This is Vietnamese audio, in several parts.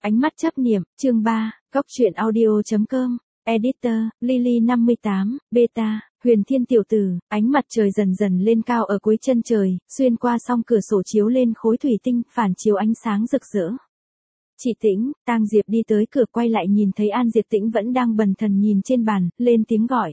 Ánh mắt chấp niệm, chương 3, Góc truyện audio.com, Editor, Lily 58, Beta, Huyền Thiên tiểu tử, ánh mặt trời dần dần lên cao ở cuối chân trời, xuyên qua song cửa sổ chiếu lên khối thủy tinh, phản chiếu ánh sáng rực rỡ. Chị Tĩnh, Tang Diệp đi tới cửa quay lại nhìn thấy An Diệp Tĩnh vẫn đang bần thần nhìn trên bàn, lên tiếng gọi.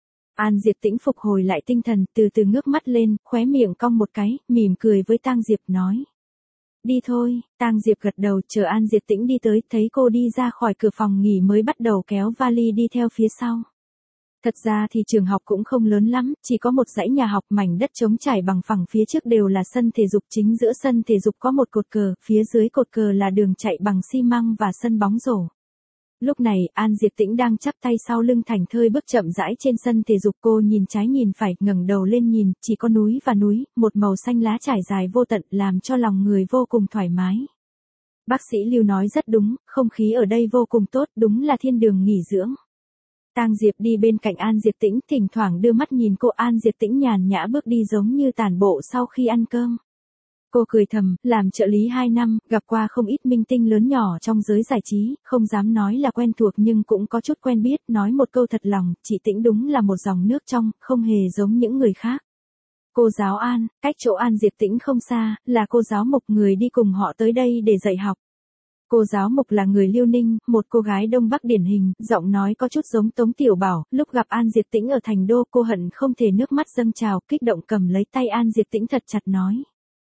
An Diệp Tĩnh phục hồi lại tinh thần, từ từ ngước mắt lên, khóe miệng cong một cái, mỉm cười với Tang Diệp nói. Đi thôi, Tang Diệp gật đầu, chờ An Diệp Tĩnh đi tới, thấy cô đi ra khỏi cửa phòng nghỉ mới bắt đầu kéo vali đi theo phía sau. Thật ra thì trường học cũng không lớn lắm, chỉ có một dãy nhà học, mảnh đất trống trải bằng phẳng, phía trước đều là sân thể dục, chính giữa sân thể dục có một cột cờ, phía dưới cột cờ là đường chạy bằng xi măng và sân bóng rổ. Lúc này, An Diệp Tĩnh đang chắp tay sau lưng thảnh thơi bước chậm rãi trên sân thể dục, cô nhìn trái nhìn phải, ngẩng đầu lên nhìn, chỉ có núi và núi, một màu xanh lá trải dài vô tận, làm cho lòng người vô cùng thoải mái. Bác sĩ Lưu nói rất đúng, không khí ở đây vô cùng tốt, đúng là thiên đường nghỉ dưỡng. Tang Diệp đi bên cạnh An Diệp Tĩnh, thỉnh thoảng đưa mắt nhìn cô. An Diệp Tĩnh nhàn nhã bước đi giống như tản bộ sau khi ăn cơm. Cô cười thầm, làm trợ lý 2 năm, gặp qua không ít minh tinh lớn nhỏ trong giới giải trí, không dám nói là quen thuộc nhưng cũng có chút quen biết, nói một câu thật lòng, chị Tĩnh đúng là một dòng nước trong, không hề giống những người khác. Cô giáo An, cách chỗ An Diệp Tĩnh không xa, là cô giáo Mục, người đi cùng họ tới đây để dạy học. Cô giáo Mục là người Liêu Ninh, một cô gái Đông Bắc điển hình, giọng nói có chút giống Tống Tiểu Bảo. Lúc gặp An Diệp Tĩnh ở Thành Đô, cô hận không thể nước mắt dâng trào, kích động cầm lấy tay An Diệp Tĩnh thật chặt nói.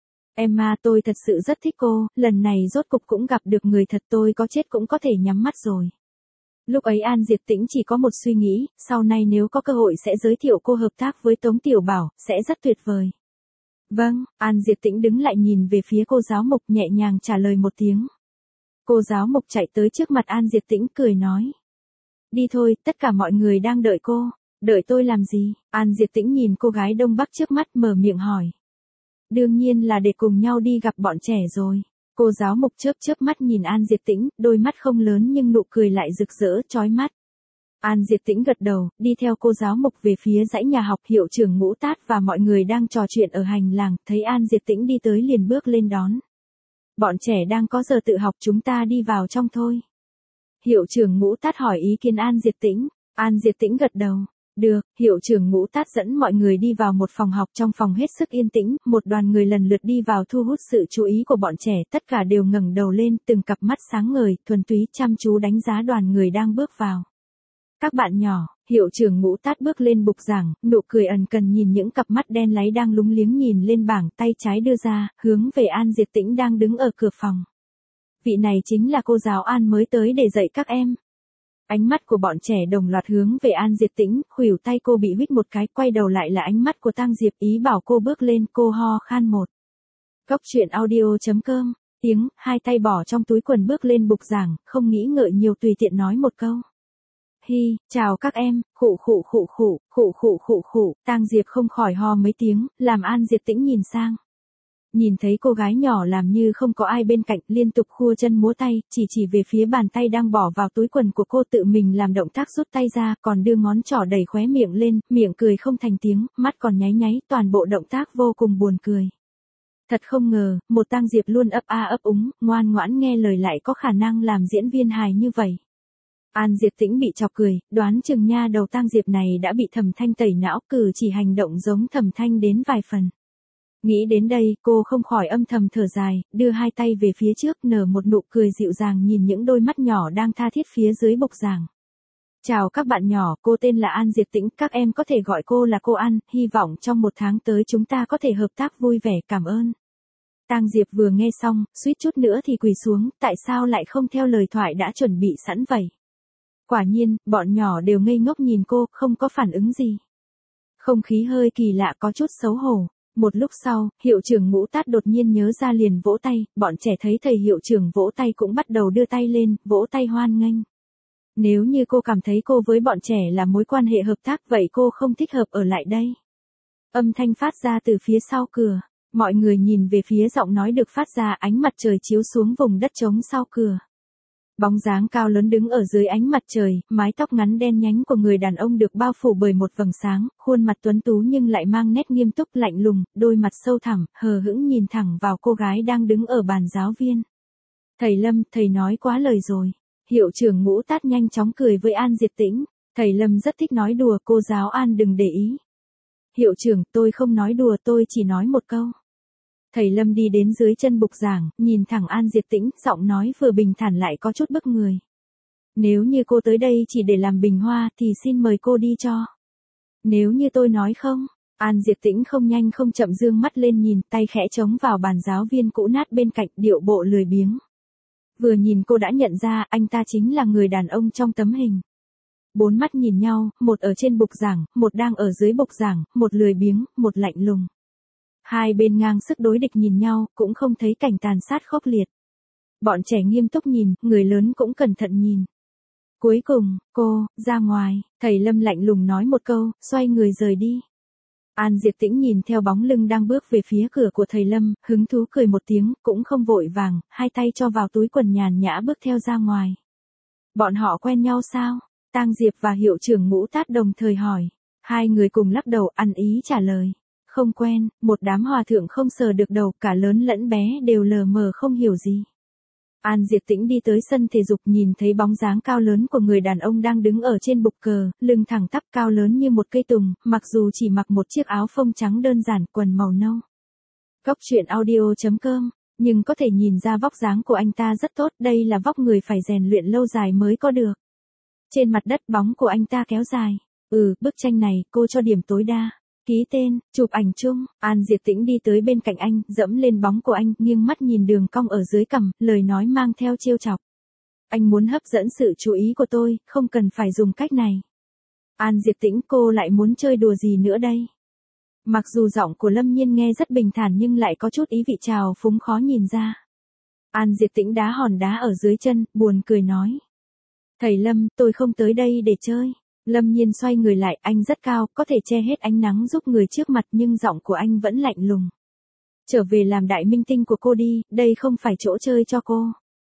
Emma, tôi thật sự rất thích cô, lần này rốt cục cũng gặp được người thật, tôi có chết cũng có thể nhắm mắt rồi. Lúc ấy An Diệp Tĩnh chỉ có một suy nghĩ, sau này nếu có cơ hội sẽ giới thiệu cô hợp tác với Tống Tiểu Bảo, sẽ rất tuyệt vời. Vâng, An Diệp Tĩnh đứng lại nhìn về phía cô giáo Mục, nhẹ nhàng trả lời một tiếng. Cô giáo Mục chạy tới trước mặt An Diệp Tĩnh cười nói. Đi thôi, tất cả mọi người đang đợi cô. Đợi tôi làm gì? An Diệp Tĩnh nhìn cô gái Đông Bắc trước mắt, mở miệng hỏi. Đương nhiên là để cùng nhau đi gặp bọn trẻ rồi. Cô giáo Mục chớp mắt nhìn An Diệp Tĩnh, đôi mắt không lớn nhưng nụ cười lại rực rỡ, chói mắt. An Diệp Tĩnh gật đầu, đi theo cô giáo Mục về phía dãy nhà học. Hiệu trưởng Ngũ Tát và mọi người đang trò chuyện ở hành lang, thấy An Diệp Tĩnh đi tới liền bước lên đón. Bọn trẻ đang có giờ tự học, chúng ta đi vào trong thôi. Hiệu trưởng Ngũ Tát hỏi ý kiến An Diệp Tĩnh. An Diệp Tĩnh gật đầu. Được, hiệu trưởng Ngũ Tát dẫn mọi người đi vào một phòng học, trong phòng hết sức yên tĩnh, một đoàn người lần lượt đi vào thu hút sự chú ý của bọn trẻ, tất cả đều ngẩng đầu lên, từng cặp mắt sáng ngời, thuần túy, chăm chú đánh giá đoàn người đang bước vào. Các bạn nhỏ, hiệu trưởng Ngũ Tát bước lên bục giảng, nụ cười ẩn cần nhìn những cặp mắt đen láy đang lúng liếng nhìn lên bảng, tay trái đưa ra, hướng về An Diệp Tĩnh đang đứng ở cửa phòng. Vị này chính là cô giáo An mới tới để dạy các em. Ánh mắt của bọn trẻ đồng loạt hướng về An Diệp Tĩnh, khuỷu tay cô bị huých một cái, quay đầu lại là ánh mắt của Tang Diệp, ý bảo cô bước lên, cô ho khan một. Góc truyện audio.com, tiếng, hai tay bỏ trong túi quần bước lên bục giảng, không nghĩ ngợi nhiều tùy tiện nói một câu. Hi, chào các em, khụ. Tang Diệp không khỏi ho mấy tiếng, làm An Diệp Tĩnh nhìn sang. Nhìn thấy cô gái nhỏ làm như không có ai bên cạnh, liên tục khua chân múa tay, chỉ về phía bàn tay đang bỏ vào túi quần của cô, tự mình làm động tác rút tay ra, còn đưa ngón trỏ đẩy khóe miệng lên, miệng cười không thành tiếng, mắt còn nháy nháy, toàn bộ động tác vô cùng buồn cười. Thật không ngờ, một Tang Diệp luôn ấp a ấp úng, ngoan ngoãn nghe lời lại có khả năng làm diễn viên hài như vậy. An Diệp Tĩnh bị chọc cười, đoán chừng nha đầu Tang Diệp này đã bị Thẩm Thanh tẩy não, cử chỉ hành động giống Thẩm Thanh đến vài phần. Nghĩ đến đây, cô không khỏi âm thầm thở dài, đưa hai tay về phía trước, nở một nụ cười dịu dàng nhìn những đôi mắt nhỏ đang tha thiết phía dưới bục giảng. Chào các bạn nhỏ, cô tên là An Diệp Tĩnh, các em có thể gọi cô là cô An, hy vọng trong 1 tháng tới chúng ta có thể hợp tác vui vẻ, cảm ơn. Tang Diệp vừa nghe xong, suýt chút nữa thì quỳ xuống, tại sao lại không theo lời thoại đã chuẩn bị sẵn vậy? Quả nhiên, bọn nhỏ đều ngây ngốc nhìn cô, không có phản ứng gì. Không khí hơi kỳ lạ, có chút xấu hổ. Một lúc sau, hiệu trưởng Ngũ Tát đột nhiên nhớ ra liền vỗ tay, bọn trẻ thấy thầy hiệu trưởng vỗ tay cũng bắt đầu đưa tay lên, vỗ tay hoan nghênh. Nếu như cô cảm thấy cô với bọn trẻ là mối quan hệ hợp tác, vậy cô không thích hợp ở lại đây. Âm thanh phát ra từ phía sau cửa, mọi người nhìn về phía giọng nói được phát ra, ánh mặt trời chiếu xuống vùng đất trống sau cửa. Bóng dáng cao lớn đứng ở dưới ánh mặt trời, mái tóc ngắn đen nhánh của người đàn ông được bao phủ bởi một vầng sáng, khuôn mặt tuấn tú nhưng lại mang nét nghiêm túc lạnh lùng, đôi mặt sâu thẳm, hờ hững nhìn thẳng vào cô gái đang đứng ở bàn giáo viên. Thầy Lâm, thầy nói quá lời rồi. Hiệu trưởng Ngũ Tát nhanh chóng cười với An Diệp Tĩnh. Thầy Lâm rất thích nói đùa, cô giáo An đừng để ý. Hiệu trưởng, tôi không nói đùa, tôi chỉ nói một câu. Thầy Lâm đi đến dưới chân bục giảng, nhìn thẳng An Diệp Tĩnh, giọng nói vừa bình thản lại có chút bức người. Nếu như cô tới đây chỉ để làm bình hoa thì xin mời cô đi cho. Nếu như tôi nói không, An Diệp Tĩnh không nhanh không chậm dương mắt lên nhìn, tay khẽ chống vào bàn giáo viên cũ nát bên cạnh, điệu bộ lười biếng. Vừa nhìn cô đã nhận ra anh ta chính là người đàn ông trong tấm hình. Bốn mắt nhìn nhau, một ở trên bục giảng, một đang ở dưới bục giảng, một lười biếng, một lạnh lùng. Hai bên ngang sức đối địch nhìn nhau, cũng không thấy cảnh tàn sát khốc liệt. Bọn trẻ nghiêm túc nhìn, người lớn cũng cẩn thận nhìn. Cuối cùng, cô, ra ngoài, thầy Lâm lạnh lùng nói một câu, xoay người rời đi. An Diệp Tĩnh nhìn theo bóng lưng đang bước về phía cửa của thầy Lâm, hứng thú cười một tiếng, cũng không vội vàng, hai tay cho vào túi quần nhàn nhã bước theo ra ngoài. Bọn họ quen nhau sao? Tang Diệp và hiệu trưởng Ngũ Tát đồng thời hỏi. Hai người cùng lắc đầu ăn ý trả lời. Không quen, một đám hòa thượng không sờ được đầu, cả lớn lẫn bé đều lờ mờ không hiểu gì. An Diệp Tĩnh đi tới sân thể dục nhìn thấy bóng dáng cao lớn của người đàn ông đang đứng ở trên bục cờ, lưng thẳng tắp cao lớn như một cây tùng, mặc dù chỉ mặc một chiếc áo phông trắng đơn giản, quần màu nâu. Cốc truyện audio.com, nhưng có thể nhìn ra vóc dáng của anh ta rất tốt, đây là vóc người phải rèn luyện lâu dài mới có được. Trên mặt đất bóng của anh ta kéo dài. Bức tranh này, cô cho điểm tối đa. Ký tên, chụp ảnh chung, An Diệp Tĩnh đi tới bên cạnh anh, dẫm lên bóng của anh, nghiêng mắt nhìn đường cong ở dưới cằm, lời nói mang theo trêu chọc. Anh muốn hấp dẫn sự chú ý của tôi, không cần phải dùng cách này. An Diệp Tĩnh, cô lại muốn chơi đùa gì nữa đây? Mặc dù giọng của Lâm Nhiên nghe rất bình thản nhưng lại có chút ý vị trào phúng khó nhìn ra. An Diệp Tĩnh đá hòn đá ở dưới chân, buồn cười nói. Thầy Lâm, tôi không tới đây để chơi. Lâm Nhiên xoay người lại, anh rất cao, có thể che hết ánh nắng giúp người trước mặt nhưng giọng của anh vẫn lạnh lùng. Trở về làm đại minh tinh của cô đi, đây không phải chỗ chơi cho cô.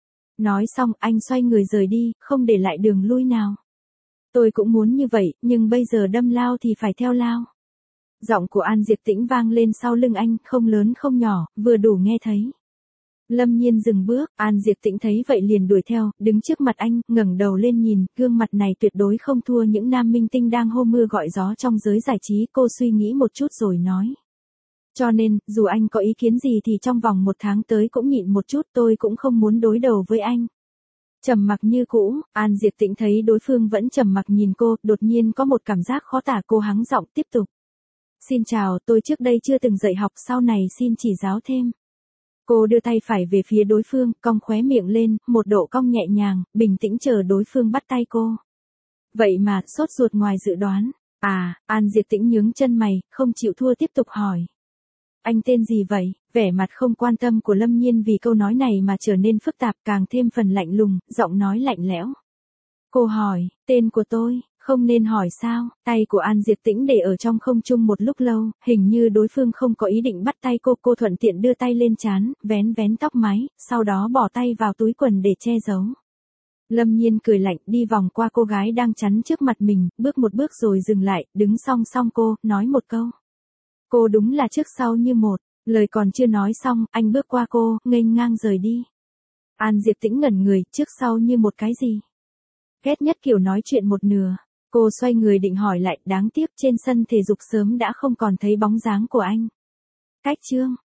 Nói xong, anh xoay người rời đi, không để lại đường lui nào. Tôi cũng muốn như vậy, nhưng bây giờ đâm lao thì phải theo lao. Giọng của An Diệp Tĩnh vang lên sau lưng anh, không lớn không nhỏ, vừa đủ nghe thấy. Lâm Nhiên dừng bước, An Diệp Tĩnh thấy vậy liền đuổi theo, đứng trước mặt anh, ngẩng đầu lên nhìn, gương mặt này tuyệt đối không thua những nam minh tinh đang hô mưa gọi gió trong giới giải trí, cô suy nghĩ một chút rồi nói. Cho nên, dù anh có ý kiến gì thì trong vòng 1 tháng tới cũng nhịn một chút, tôi cũng không muốn đối đầu với anh. Trầm mặc như cũ, An Diệp Tĩnh thấy đối phương vẫn trầm mặc nhìn cô, đột nhiên có một cảm giác khó tả, cô hắng giọng tiếp tục. Xin chào, tôi trước đây chưa từng dạy học, sau này xin chỉ giáo thêm. Cô đưa tay phải về phía đối phương, cong khóe miệng lên, một độ cong nhẹ nhàng, bình tĩnh chờ đối phương bắt tay cô. Vậy mà, sốt ruột ngoài dự đoán. An Diệp Tĩnh nhướng chân mày, không chịu thua tiếp tục hỏi. Anh tên gì vậy? Vẻ mặt không quan tâm của Lâm Nhiên vì câu nói này mà trở nên phức tạp, càng thêm phần lạnh lùng, giọng nói lạnh lẽo. Cô hỏi, tên của tôi, không nên hỏi sao? Tay của An Diệp Tĩnh để ở trong không trung một lúc lâu, hình như đối phương không có ý định bắt tay cô thuận tiện đưa tay lên trán, vén vén tóc mái, sau đó bỏ tay vào túi quần để che giấu. Lâm Nhiên cười lạnh, đi vòng qua cô gái đang chắn trước mặt mình, bước một bước rồi dừng lại, đứng song song cô, nói một câu. Cô đúng là trước sau như một, lời còn chưa nói xong, anh bước qua cô, nghênh ngang rời đi. An Diệp Tĩnh ngẩn người, trước sau như một cái gì? Ghét nhất kiểu nói chuyện một nửa. Cô xoay người định hỏi lại, đáng tiếc trên sân thể dục sớm đã không còn thấy bóng dáng của anh. Cách chương.